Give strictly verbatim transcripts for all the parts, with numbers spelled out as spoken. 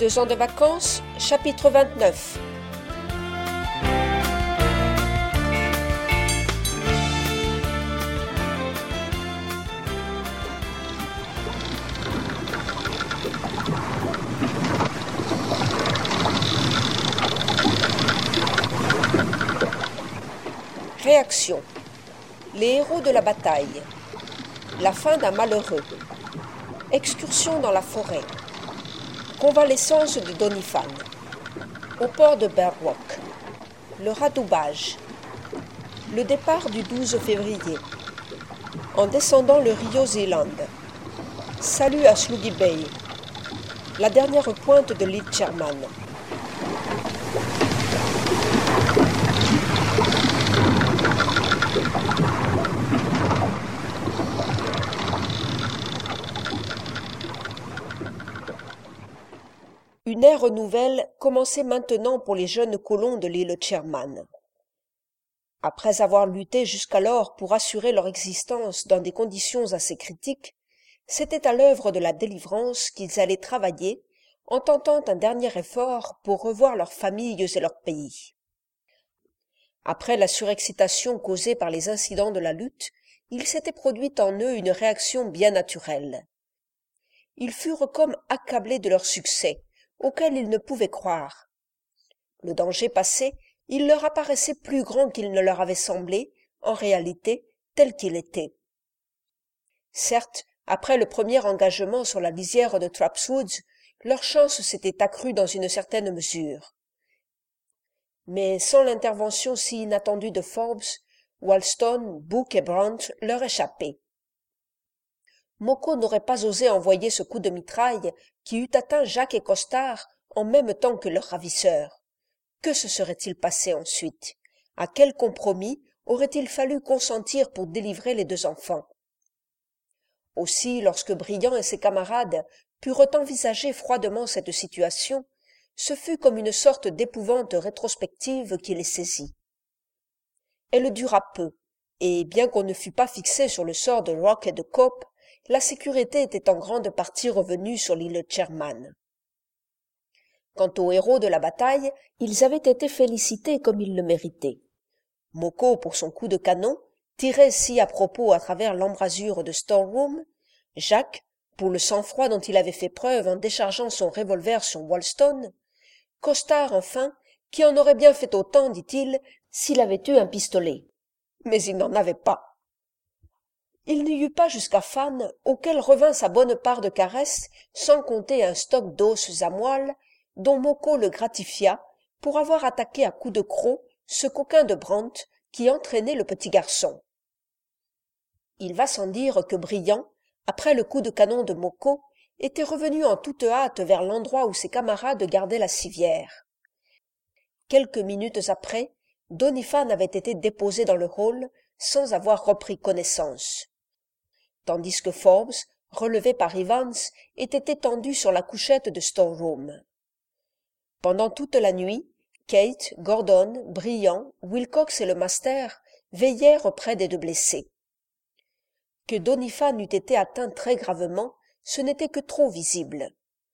Deux ans de vacances, chapitre vingt-neuf. Réaction. Les héros de la bataille. La fin d'un malheureux. Excursion dans la forêt. Convalescence de Doniphan. Au port de Bear Rock. Le radoubage. Le départ du douze février. En descendant le Rio Zeeland. Salut à Sluggy Bay. La dernière pointe de l'île Sherman. Une ère nouvelle commençait maintenant pour les jeunes colons de l'île Sherman. Après avoir lutté jusqu'alors pour assurer leur existence dans des conditions assez critiques, c'était à l'œuvre de la délivrance qu'ils allaient travailler en tentant un dernier effort pour revoir leurs familles et leur pays. Après la surexcitation causée par les incidents de la lutte, il s'était produit en eux une réaction bien naturelle. Ils furent comme accablés de leur succès, auquel ils ne pouvaient croire. Le danger passé, il leur apparaissait plus grand qu'il ne leur avait semblé, en réalité, tel qu'il était. Certes, après le premier engagement sur la lisière de Trapp's Woods, leur chance s'était accrue dans une certaine mesure. Mais sans l'intervention si inattendue de Forbes, Walston, Book et Brandt leur échappaient. Moko n'aurait pas osé envoyer ce coup de mitraille qui eût atteint Jacques et Costard en même temps que leurs ravisseurs. Que se serait-il passé ensuite? À quel compromis aurait-il fallu consentir pour délivrer les deux enfants? Aussi, lorsque Briand et ses camarades purent envisager froidement cette situation, ce fut comme une sorte d'épouvante rétrospective qui les saisit. Elle dura peu, et bien qu'on ne fût pas fixé sur le sort de Rock et de Cope, la sécurité était en grande partie revenue sur l'île Sherman. Quant aux héros de la bataille, ils avaient été félicités comme ils le méritaient. Moko pour son coup de canon, tiré si à propos à travers l'embrasure de Storeroom, Jacques pour le sang-froid dont il avait fait preuve en déchargeant son revolver sur Walston, Costard enfin, qui en aurait bien fait autant, dit-il, s'il avait eu un pistolet. Mais il n'en avait pas. Il n'y eut pas jusqu'à Fan, auquel revint sa bonne part de caresses, sans compter un stock d'os à moelle, dont Moko le gratifia pour avoir attaqué à coups de croc ce coquin de Brandt qui entraînait le petit garçon. Il va sans dire que Briand, après le coup de canon de Moko, était revenu en toute hâte vers l'endroit où ses camarades gardaient la civière. Quelques minutes après, Doniphan avait été déposé dans le hall sans avoir repris connaissance, tandis que Forbes, relevé par Evans, était étendu sur la couchette de Storeroom. Pendant toute la nuit, Kate, Gordon, Briand, Wilcox et le master veillèrent près des deux blessés. Que Doniphan eût été atteint très gravement, ce n'était que trop visible.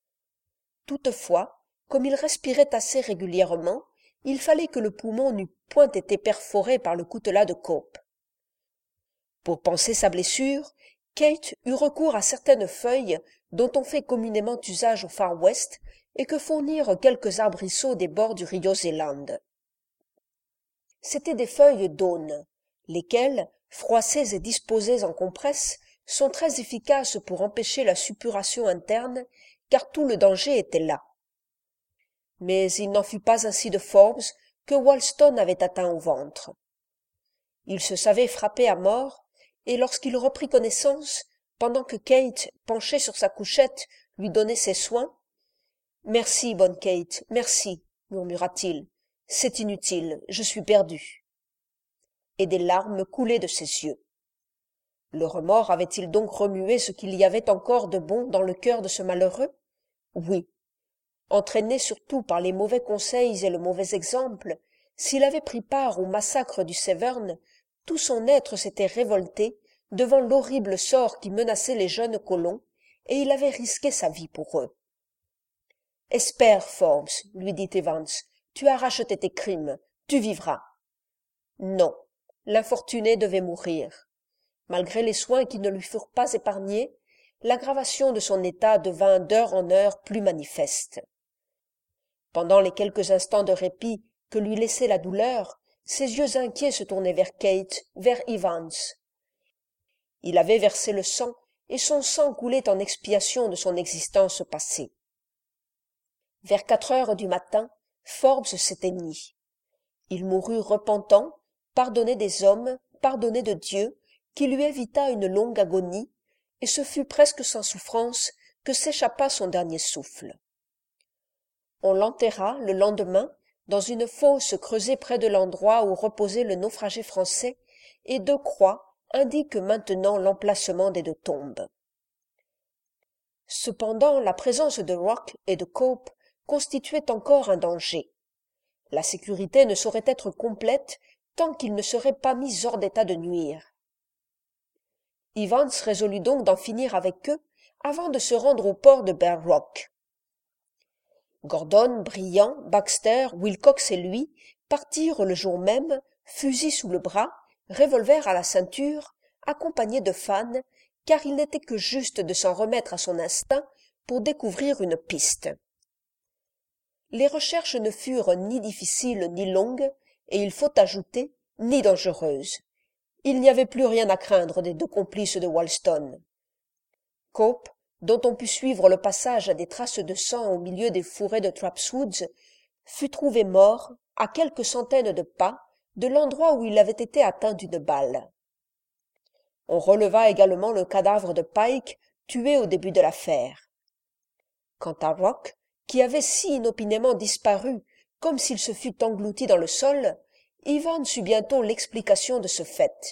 Toutefois, comme il respirait assez régulièrement, il fallait que le poumon n'eût point été perforé par le coutelas de Cope. Pour panser sa blessure, Kate eut recours à certaines feuilles dont on fait communément usage au Far West et que fournirent quelques arbrisseaux des bords du Rio Zeeland. C'étaient des feuilles d'aune, lesquelles, froissées et disposées en compresse, sont très efficaces pour empêcher la suppuration interne, car tout le danger était là. Mais il n'en fut pas ainsi de Forbes, que Walston avait atteint au ventre. Il se savait frappé à mort, et lorsqu'il reprit connaissance, pendant que Kate, penchée sur sa couchette, lui donnait ses soins, « Merci, bonne Kate, merci, murmura-t-il, c'est inutile, je suis perdu. » Et des larmes coulaient de ses yeux. Le remords avait-il donc remué ce qu'il y avait encore de bon dans le cœur de ce malheureux? Oui. Entraîné surtout par les mauvais conseils et le mauvais exemple, s'il avait pris part au massacre du Severn, tout son être s'était révolté devant l'horrible sort qui menaçait les jeunes colons, et il avait risqué sa vie pour eux. Espère, Forbes, lui dit Evans, tu as racheté tes crimes, tu vivras. Non, l'infortuné devait mourir. Malgré les soins qui ne lui furent pas épargnés, l'aggravation de son état devint d'heure en heure plus manifeste. Pendant les quelques instants de répit que lui laissait la douleur, ses yeux inquiets se tournaient vers Kate, vers Evans. Il avait versé le sang, et son sang coulait en expiation de son existence passée. Vers quatre heures du matin, Forbes s'éteignit. Il mourut repentant, pardonné des hommes, pardonné de Dieu, qui lui évita une longue agonie, et ce fut presque sans souffrance que s'échappa son dernier souffle. On l'enterra le lendemain dans une fosse creusée près de l'endroit où reposait le naufragé français, et deux croix indiquent maintenant l'emplacement des deux tombes. Cependant, la présence de Rock et de Cope constituait encore un danger. La sécurité ne saurait être complète tant qu'ils ne seraient pas mis hors d'état de nuire. Evans résolut donc d'en finir avec eux avant de se rendre au port de Bear Rock. Gordon, Briand, Baxter, Wilcox et lui partirent le jour même, fusil sous le bras, revolver à la ceinture, accompagnés de Fan, car il n'était que juste de s'en remettre à son instinct pour découvrir une piste. Les recherches ne furent ni difficiles ni longues, et il faut ajouter, ni dangereuses. Il n'y avait plus rien à craindre des deux complices de Walston. Cope, dont on put suivre le passage à des traces de sang au milieu des fourrés de Trapp's Woods, fut trouvé mort, à quelques centaines de pas, de l'endroit où il avait été atteint d'une balle. On releva également le cadavre de Pike, tué au début de l'affaire. Quant à Rock, qui avait si inopinément disparu, comme s'il se fût englouti dans le sol, Evans eut bientôt l'explication de ce fait.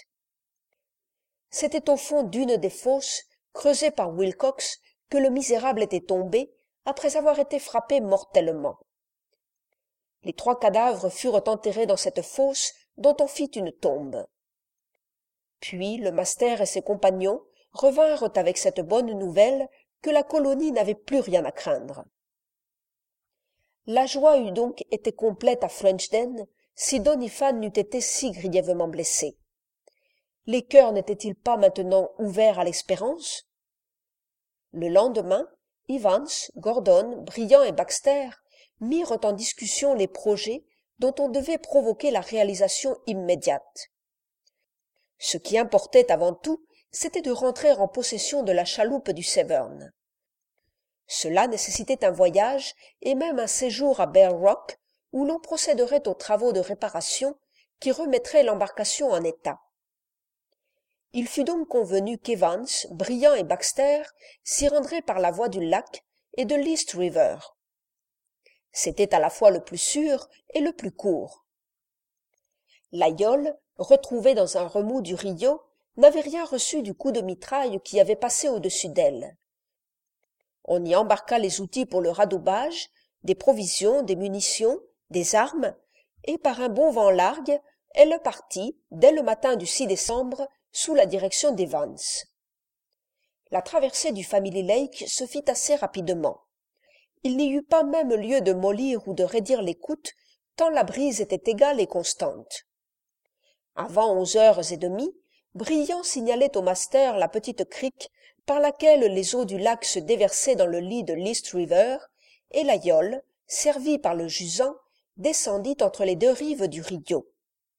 C'était au fond d'une des fosses, creusées par Wilcox, que le misérable était tombé, après avoir été frappé mortellement. Les trois cadavres furent enterrés dans cette fosse, dont on fit une tombe. Puis le master et ses compagnons revinrent avec cette bonne nouvelle que la colonie n'avait plus rien à craindre. La joie eût donc été complète à Frenchden si Doniphan n'eût été si grièvement blessé. Les cœurs n'étaient-ils pas maintenant ouverts à l'espérance? Le lendemain, Evans, Gordon, Briand et Baxter mirent en discussion les projets dont on devait provoquer la réalisation immédiate. Ce qui importait avant tout, c'était de rentrer en possession de la chaloupe du Severn. Cela nécessitait un voyage et même un séjour à Bear Rock, où l'on procéderait aux travaux de réparation qui remettraient l'embarcation en état. Il fut donc convenu qu'Evans, Briand et Baxter s'y rendraient par la voie du lac et de l'East River. C'était à la fois le plus sûr et le plus court. L'aïeul, retrouvée dans un remous du Rio, n'avait rien reçu du coup de mitraille qui avait passé au-dessus d'elle. On y embarqua les outils pour le radoubage, des provisions, des munitions, des armes, et par un bon vent largue, elle partit, dès le matin du six décembre, sous la direction d'Evans. La traversée du Family Lake se fit assez rapidement. Il n'y eut pas même lieu de mollir ou de raidir l'écoute, tant la brise était égale et constante. Avant onze heures et demie, Briand signalait au master la petite crique par laquelle les eaux du lac se déversaient dans le lit de l'East River, et la yole, servie par le jusant, descendit entre les deux rives du Rio.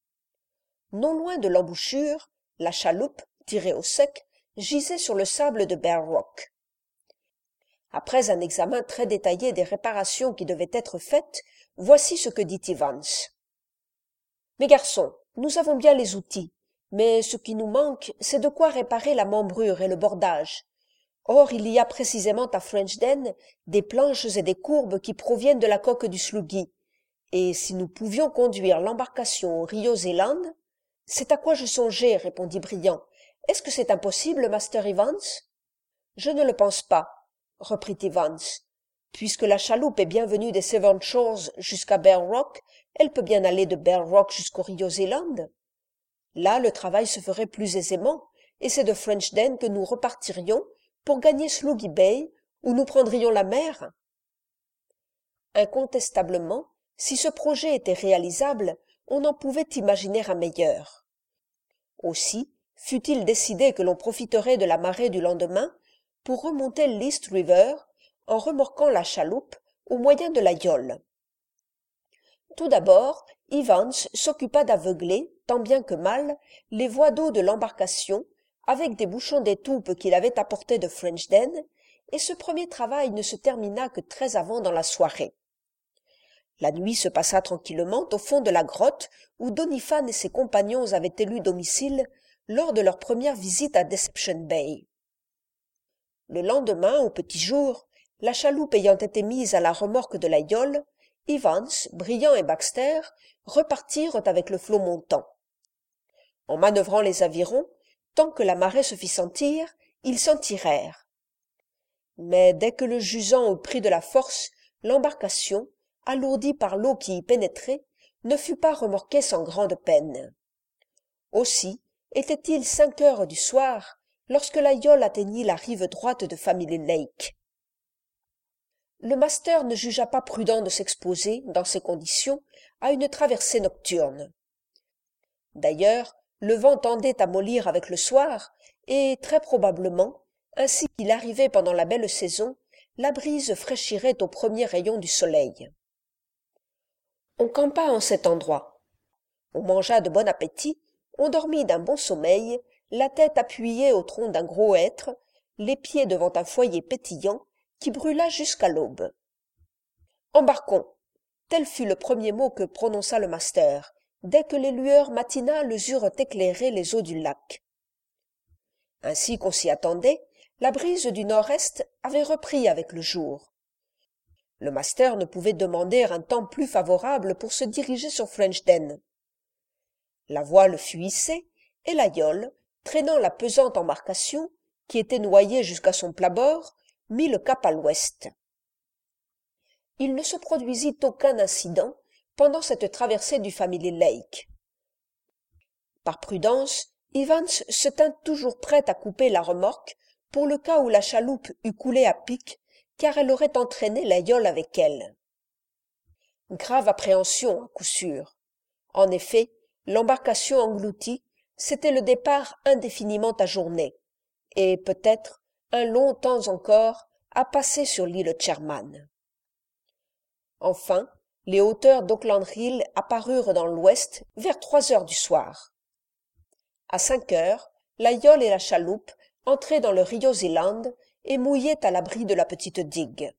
Non loin de l'embouchure, la chaloupe, tirée au sec, gisait sur le sable de Bear Rock. Après un examen très détaillé des réparations qui devaient être faites, voici ce que dit Evans. « Mes garçons, nous avons bien les outils, mais ce qui nous manque, c'est de quoi réparer la membrure et le bordage. Or, il y a précisément à Frenchden des planches et des courbes qui proviennent de la coque du Sluggy, et si nous pouvions conduire l'embarcation au Rio Zeeland… »« C'est à quoi je songeais, répondit Briand. Est-ce que c'est impossible, Master Evans? Je ne le pense pas, reprit Evans. Puisque la chaloupe est bien venue des Severn Shores jusqu'à Bear Rock, elle peut bien aller de Bear Rock jusqu'au Rio Zeeland. Là, le travail se ferait plus aisément, et c'est de Frenchden que nous repartirions pour gagner Sluggy Bay, où nous prendrions la mer. Incontestablement, si ce projet était réalisable, on n'en pouvait imaginer un meilleur. Aussi fut-il décidé que l'on profiterait de la marée du lendemain pour remonter l'East River en remorquant la chaloupe au moyen de la yole. Tout d'abord, Evans s'occupa d'aveugler, tant bien que mal, les voies d'eau de l'embarcation avec des bouchons d'étoupe qu'il avait apportés de Frenchden, et ce premier travail ne se termina que très avant dans la soirée. La nuit se passa tranquillement au fond de la grotte où Doniphan et ses compagnons avaient élu domicile lors de leur première visite à Deception Bay. Le lendemain, au petit jour, la chaloupe ayant été mise à la remorque de la yole, Evans, Briand et Baxter repartirent avec le flot montant. En manœuvrant les avirons, tant que la marée se fit sentir, ils s'en tirèrent. Mais dès que le jusant eut pris de la force, l'embarcation, alourdie par l'eau qui y pénétrait, ne fut pas remorquée sans grande peine. Aussi était-il cinq heures du soir lorsque la yole atteignit la rive droite de Family Lake. Le master ne jugea pas prudent de s'exposer, dans ces conditions, à une traversée nocturne. D'ailleurs, le vent tendait à mollir avec le soir, et très probablement, ainsi qu'il arrivait pendant la belle saison, la brise fraîchirait aux premiers rayons du soleil. On campa en cet endroit. On mangea de bon appétit, on dormit d'un bon sommeil, la tête appuyée au tronc d'un gros hêtre, les pieds devant un foyer pétillant qui brûla jusqu'à l'aube. « Embarquons !» Tel fut le premier mot que prononça le master, dès que les lueurs matinales eurent éclairé les eaux du lac. Ainsi qu'on s'y attendait, la brise du nord-est avait repris avec le jour. Le master ne pouvait demander un temps plus favorable pour se diriger sur Frenchden. La voile fut hissée, et la yole, traînant la pesante embarcation, qui était noyée jusqu'à son plat-bord, mit le cap à l'ouest. Il ne se produisit aucun incident pendant cette traversée du Family Lake. Par prudence, Evans se tint toujours prêt à couper la remorque pour le cas où la chaloupe eût coulé à pic, car elle aurait entraîné la yole avec elle. Grave appréhension, à coup sûr. En effet, l'embarcation engloutie, c'était le départ indéfiniment ajourné, et peut-être un long temps encore à passer sur l'île Sherman. Enfin, les hauteurs d'Auckland Hill apparurent dans l'ouest vers trois heures du soir. À cinq heures, la yole et la chaloupe entraient dans le Rio Zealand et mouillaient à l'abri de la petite digue.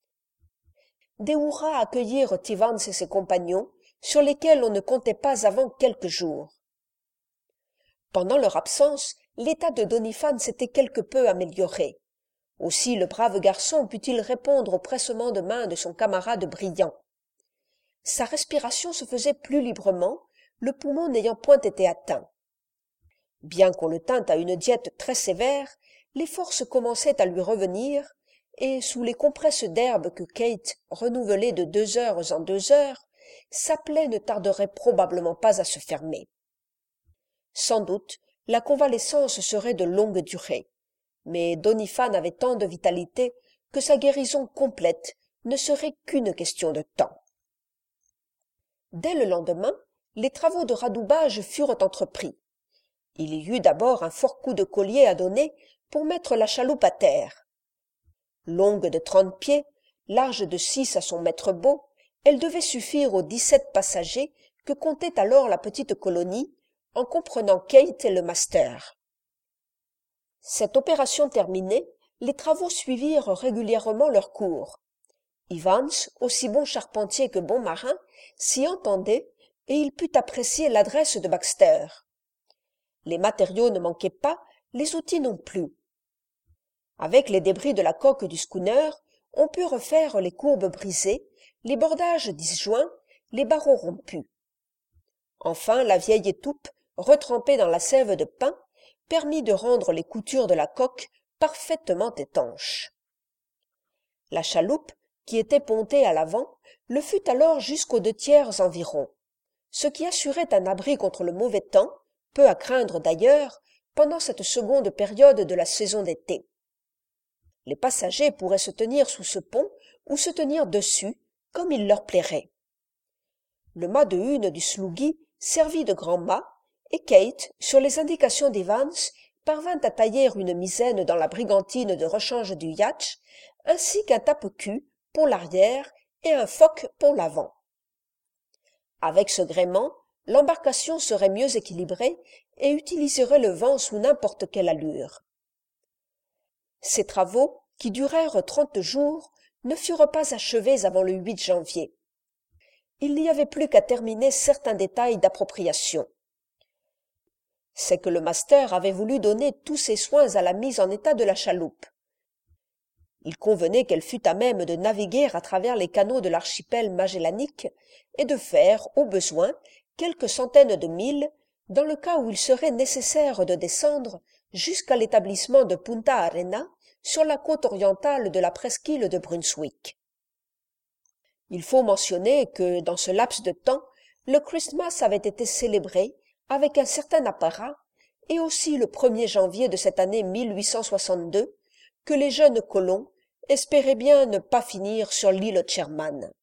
Des hurrahs accueillirent Evans et ses compagnons, sur lesquels on ne comptait pas avant quelques jours. Pendant leur absence, l'état de Doniphan s'était quelque peu amélioré. Aussi le brave garçon put-il répondre au pressement de main de son camarade Briand. Sa respiration se faisait plus librement, le poumon n'ayant point été atteint. Bien qu'on le tînt à une diète très sévère, les forces commençaient à lui revenir, et sous les compresses d'herbe que Kate renouvelait de deux heures en deux heures, sa plaie ne tarderait probablement pas à se fermer. Sans doute, la convalescence serait de longue durée, mais Doniphan avait tant de vitalité que sa guérison complète ne serait qu'une question de temps. Dès le lendemain, les travaux de radoubage furent entrepris. Il y eut d'abord un fort coup de collier à donner pour mettre la chaloupe à terre. Longue de trente pieds, large de six à son mètre-bau, elle devait suffire aux dix-sept passagers que comptait alors la petite colonie, en comprenant Kate et le master. Cette opération terminée, les travaux suivirent régulièrement leur cours. Evans, aussi bon charpentier que bon marin, s'y entendait, et il put apprécier l'adresse de Baxter. Les matériaux ne manquaient pas, les outils non plus. Avec les débris de la coque du schooner, on put refaire les courbes brisées, les bordages disjoints, les barreaux rompus. Enfin, la vieille étoupe, retrempée dans la sève de pin, permit de rendre les coutures de la coque parfaitement étanches. La chaloupe, qui était pontée à l'avant, le fut alors jusqu'aux deux tiers environ, ce qui assurait un abri contre le mauvais temps, peu à craindre d'ailleurs, pendant cette seconde période de la saison d'été. Les passagers pourraient se tenir sous ce pont ou se tenir dessus, comme il leur plairait. Le mât de hune du Sloughi servit de grand mât, et Kate, sur les indications d'Evans, parvint à tailler une misaine dans la brigantine de rechange du yacht, ainsi qu'un tape-cul pour l'arrière et un foc pour l'avant. Avec ce gréement, l'embarcation serait mieux équilibrée et utiliserait le vent sous n'importe quelle allure. Ces travaux, qui durèrent trente jours, ne furent pas achevés avant le huit janvier. Il n'y avait plus qu'à terminer certains détails d'appropriation. C'est que le master avait voulu donner tous ses soins à la mise en état de la chaloupe. Il convenait qu'elle fût à même de naviguer à travers les canaux de l'archipel magellanique et de faire, au besoin, quelques centaines de milles, dans le cas où il serait nécessaire de descendre jusqu'à l'établissement de Punta Arena, sur la côte orientale de la presqu'île de Brunswick. Il faut mentionner que, dans ce laps de temps, le Christmas avait été célébré avec un certain apparat, et aussi le premier janvier de cette année mille huit cent soixante-deux, que les jeunes colons espéraient bien ne pas finir sur l'île Sherman.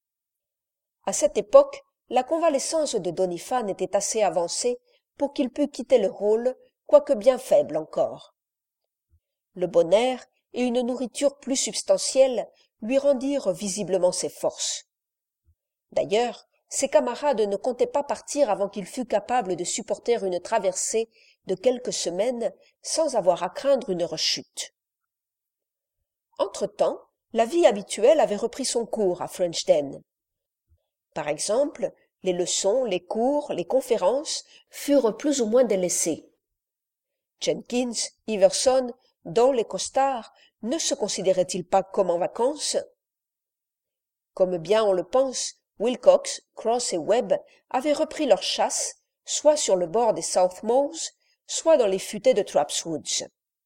À cette époque, la convalescence de Doniphan était assez avancée pour qu'il pût quitter le rôle, quoique bien faible encore. Le bon air et une nourriture plus substantielle lui rendirent visiblement ses forces. D'ailleurs, ses camarades ne comptaient pas partir avant qu'il fût capable de supporter une traversée de quelques semaines sans avoir à craindre une rechute. Entre-temps, la vie habituelle avait repris son cours à Frenchden. Par exemple, les leçons, les cours, les conférences furent plus ou moins délaissés. Jenkins, Iverson, Dole et Costard ne se considéraient-ils pas comme en vacances? Comme bien on le pense, Wilcox, Cross et Webb avaient repris leur chasse, soit sur le bord des South Moors, soit dans les futaies de Trapp's Woods.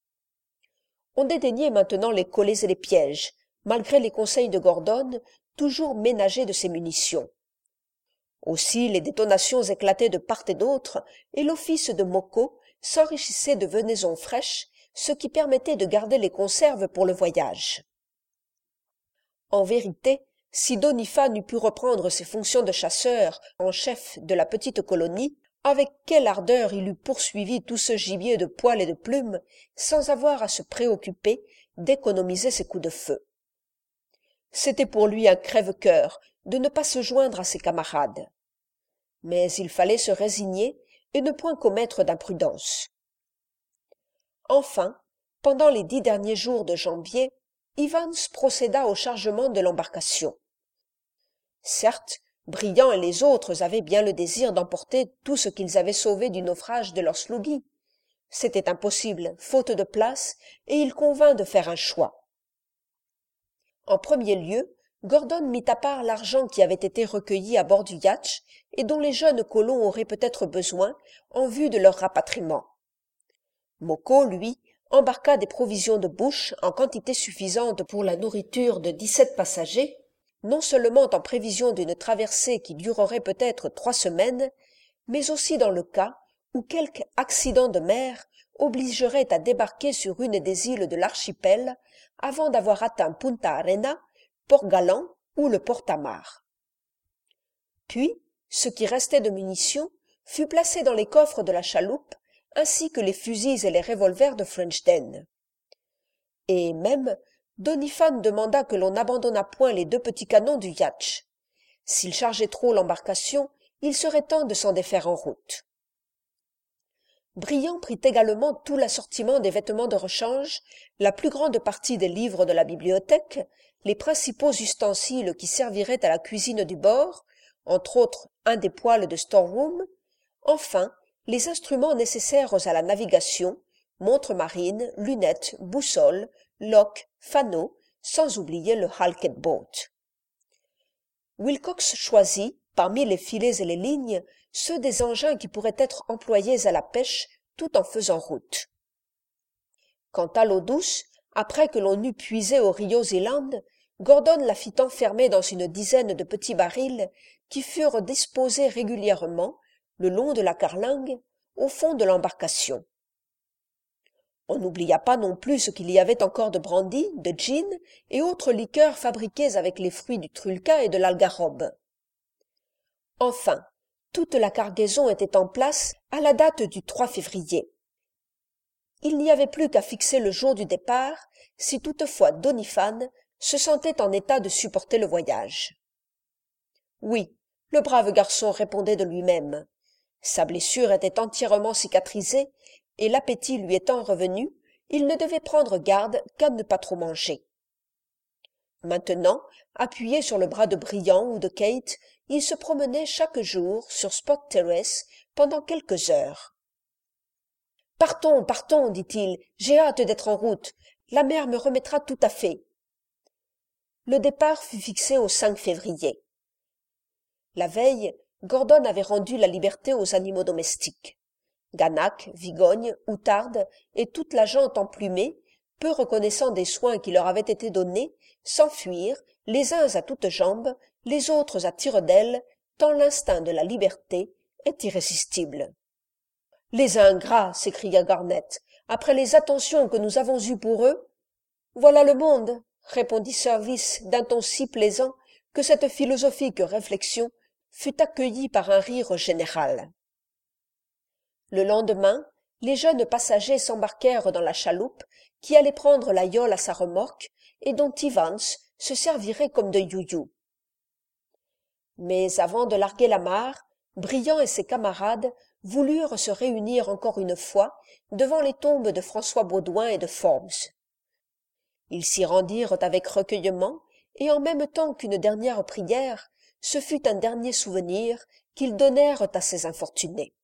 On dédaignait maintenant les collets et les pièges, malgré les conseils de Gordon, toujours ménagé de ses munitions. Aussi les détonations éclataient de part et d'autre, et l'office de Moko s'enrichissait de venaisons fraîches, ce qui permettait de garder les conserves pour le voyage. En vérité, si Doniphan eût pu reprendre ses fonctions de chasseur en chef de la petite colonie, avec quelle ardeur il eût poursuivi tout ce gibier de poils et de plumes, sans avoir à se préoccuper d'économiser ses coups de feu. C'était pour lui un crève-cœur de ne pas se joindre à ses camarades. Mais il fallait se résigner et ne point commettre d'imprudence. Enfin, pendant les dix derniers jours de janvier, Evans procéda au chargement de l'embarcation. Certes, Briand et les autres avaient bien le désir d'emporter tout ce qu'ils avaient sauvé du naufrage de leur Sloughi. C'était impossible, faute de place, et il convint de faire un choix. En premier lieu, Gordon mit à part l'argent qui avait été recueilli à bord du yacht et dont les jeunes colons auraient peut-être besoin en vue de leur rapatriement. Moko, lui, embarqua des provisions de bouche en quantité suffisante pour la nourriture de dix-sept passagers, non seulement en prévision d'une traversée qui durerait peut-être trois semaines, mais aussi dans le cas où quelque accident de mer obligerait à débarquer sur une des îles de l'archipel avant d'avoir atteint Punta Arena, Port-Galant ou le Port-Tamar. Puis, ce qui restait de munitions fut placé dans les coffres de la chaloupe, ainsi que les fusils et les revolvers de Frenchden. Et même, Doniphan demanda que l'on n'abandonnât point les deux petits canons du yacht. S'il chargeait trop l'embarcation, il serait temps de s'en défaire en route. Briand prit également tout l'assortiment des vêtements de rechange, la plus grande partie des livres de la bibliothèque, les principaux ustensiles qui serviraient à la cuisine du bord, entre autres un des poêles de storeroom, enfin les instruments nécessaires à la navigation, montre marine, lunettes, boussole, loques, fanaux, sans oublier le halkett boat. Wilcox choisit, parmi les filets et les lignes, ceux des engins qui pourraient être employés à la pêche tout en faisant route. Quant à l'eau douce, après que l'on eut puisé au Rio Zealand, Gordon la fit enfermer dans une dizaine de petits barils qui furent disposés régulièrement, le long de la carlingue, au fond de l'embarcation. On n'oublia pas non plus ce qu'il y avait encore de brandy, de gin et autres liqueurs fabriquées avec les fruits du trulca et de l'algarobe. Enfin, toute la cargaison était en place à la date du trois février. Il n'y avait plus qu'à fixer le jour du départ, si toutefois Doniphan se sentait en état de supporter le voyage. Oui, le brave garçon répondait de lui-même. Sa blessure était entièrement cicatrisée, et l'appétit lui étant revenu, il ne devait prendre garde qu'à ne pas trop manger. Maintenant, appuyé sur le bras de Briand ou de Kate, il se promenait chaque jour sur Spot Terrace pendant quelques heures. « Partons, partons, dit-il, j'ai hâte d'être en route. La mer me remettra tout à fait. » Le départ fut fixé au cinq février. La veille, Gordon avait rendu la liberté aux animaux domestiques. Ganac, Vigogne, Outarde et toute la gente emplumée, peu reconnaissant des soins qui leur avaient été donnés, s'enfuirent, les uns à toutes jambes, les autres à tire-d'aile, tant l'instinct de la liberté est irrésistible. « Les ingrats !» s'écria Garnett. « Après les attentions que nous avons eues pour eux !»« Voilà le monde !» répondit Service d'un ton si plaisant que cette philosophique réflexion fut accueillie par un rire général. Le lendemain, les jeunes passagers s'embarquèrent dans la chaloupe qui allait prendre la yole à sa remorque et dont Evans se servirait comme de you-you. Mais avant de larguer l'amarre, Briand et ses camarades voulurent se réunir encore une fois devant les tombes de François Baudouin et de Forbes. Ils s'y rendirent avec recueillement, et en même temps qu'une dernière prière, ce fut un dernier souvenir qu'ils donnèrent à ces infortunés.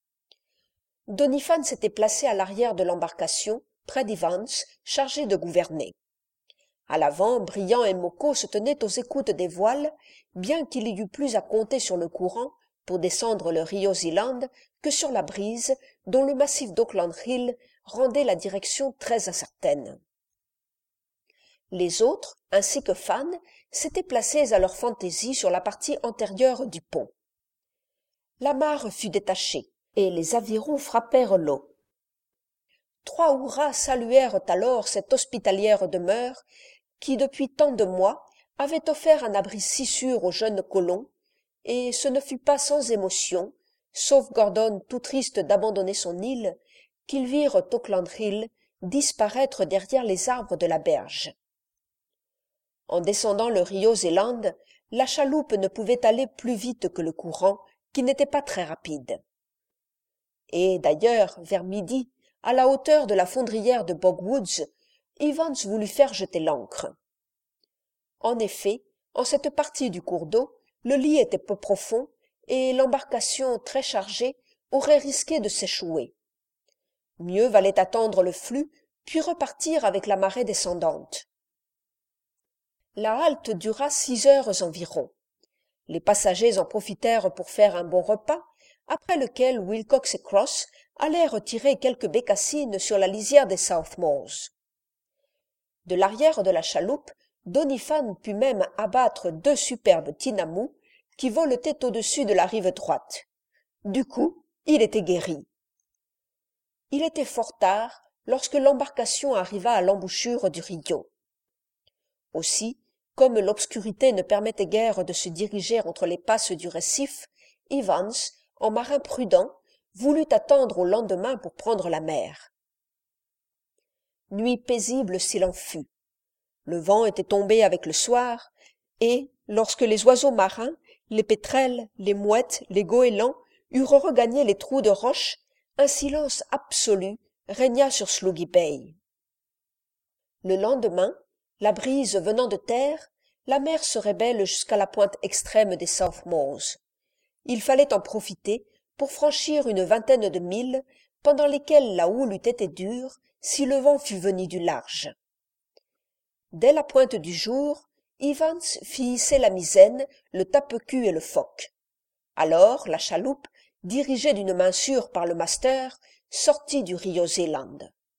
Doniphan s'était placé à l'arrière de l'embarcation, près d'Evans, chargé de gouverner. À l'avant, Briand et Moko se tenaient aux écoutes des voiles, bien qu'il y eût plus à compter sur le courant pour descendre le Rio Zealand que sur la brise dont le massif d'Auckland Hill rendait la direction très incertaine. Les autres, ainsi que Fan, s'étaient placés à leur fantaisie sur la partie antérieure du pont. L'amarre fut détachée, et les avirons frappèrent l'eau. Trois hurrahs saluèrent alors cette hospitalière demeure qui, depuis tant de mois, avait offert un abri si sûr aux jeunes colons, et ce ne fut pas sans émotion, sauf Gordon tout triste d'abandonner son île, qu'ils virent Auckland Hill disparaître derrière les arbres de la berge. En descendant le Rio Zealand, la chaloupe ne pouvait aller plus vite que le courant, qui n'était pas très rapide. Et d'ailleurs, vers midi, à la hauteur de la fondrière de Bogwoods, Evans voulut faire jeter l'ancre. En effet, en cette partie du cours d'eau, le lit était peu profond, et l'embarcation très chargée aurait risqué de s'échouer. Mieux valait attendre le flux, puis repartir avec la marée descendante. La halte dura six heures environ. Les passagers en profitèrent pour faire un bon repas, après lequel Wilcox et Cross allèrent tirer quelques bécassines sur la lisière des Southmores. De l'arrière de la chaloupe, Doniphan put même abattre deux superbes tinamous qui voletaient au-dessus de la rive droite. Du coup, il était guéri. Il était fort tard lorsque l'embarcation arriva à l'embouchure du Rio. Aussi, comme l'obscurité ne permettait guère de se diriger entre les passes du récif, Evans, en marin prudent, voulut attendre au lendemain pour prendre la mer. Nuit paisible s'il en fut. Le vent était tombé avec le soir, et, lorsque les oiseaux marins, les pétrels, les mouettes, les goélands eurent regagné les trous de roche, un silence absolu régna sur Sloogy Bay. Le lendemain, la brise venant de terre, la mer serait belle jusqu'à la pointe extrême des Southmores. Il fallait en profiter pour franchir une vingtaine de milles, pendant lesquels la houle eût été dure si le vent fût venu du large. Dès la pointe du jour, Evans fit hisser la misaine, le tape-cul et le foc. Alors la chaloupe, dirigée d'une main sûre par le master, sortit du Rio Zealand.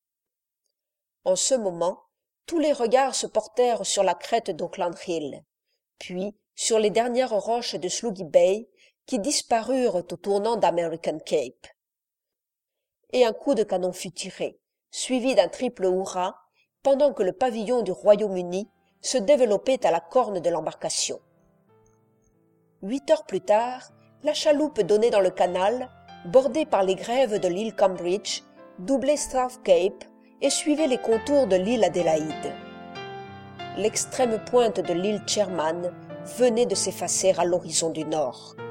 En ce moment, tous les regards se portèrent sur la crête d'Auckland Hill, puis sur les dernières roches de Sloogy Bay qui disparurent au tournant d'American Cape. Et un coup de canon fut tiré, suivi d'un triple hurrah, pendant que le pavillon du Royaume-Uni se développait à la corne de l'embarcation. Huit heures plus tard, la chaloupe donnait dans le canal, bordée par les grèves de l'île Cambridge, doublait South Cape et suivait les contours de l'île Adélaïde. L'extrême pointe de l'île Sherman venait de s'effacer à l'horizon du nord.